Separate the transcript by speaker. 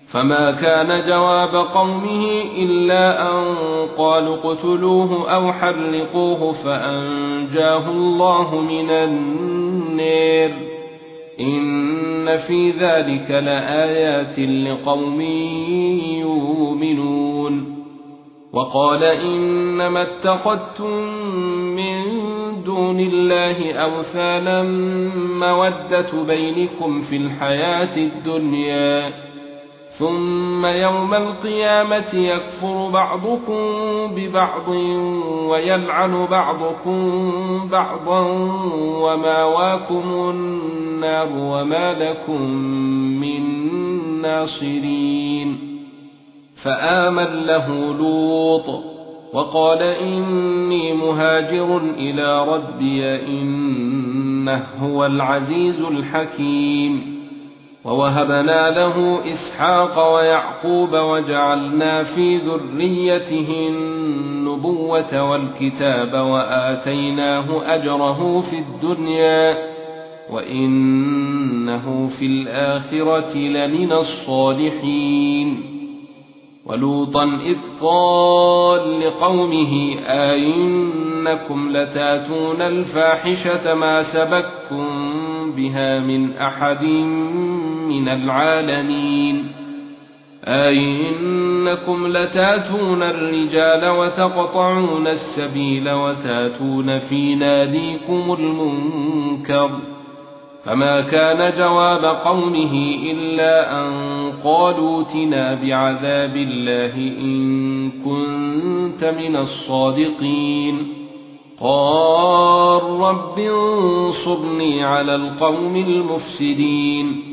Speaker 1: فما كان جواب قومه إلا أن قالوا اقتلوه أو حرقوه فأنجاه الله من النار. إن في ذلك لآيات لقوم يؤمنون. وقال إنما اتخذتم من دون الله أوثانا مودة بينكم في الحياة الدنيا ثم يوم القيامة يكفر بعضكم ببعض ويلعن بعضكم بعضا وماواكم النار وما لكم من ناصرين. فآمن له لوط وقال إني مهاجر إلى ربي إنه هو العزيز الحكيم. ووهبنا له إسحاق ويعقوب وجعلنا في ذريته النبوة والكتاب وآتيناه أجره في الدنيا وإنه في الآخرة لمن الصالحين. ولوطا إذ قال لقومه أئنكم لتاتون الفاحشة ما سبقكم بها من أحد من العالمين. أئنكم لتاتون الرجال وتقطعون السبيل وتاتون في ناديكم المنكر. فما كان جواب قومه إلا أن قالوا ائتنا بعذاب الله إن كنت من الصادقين. قال رب انصرني على القوم المفسدين.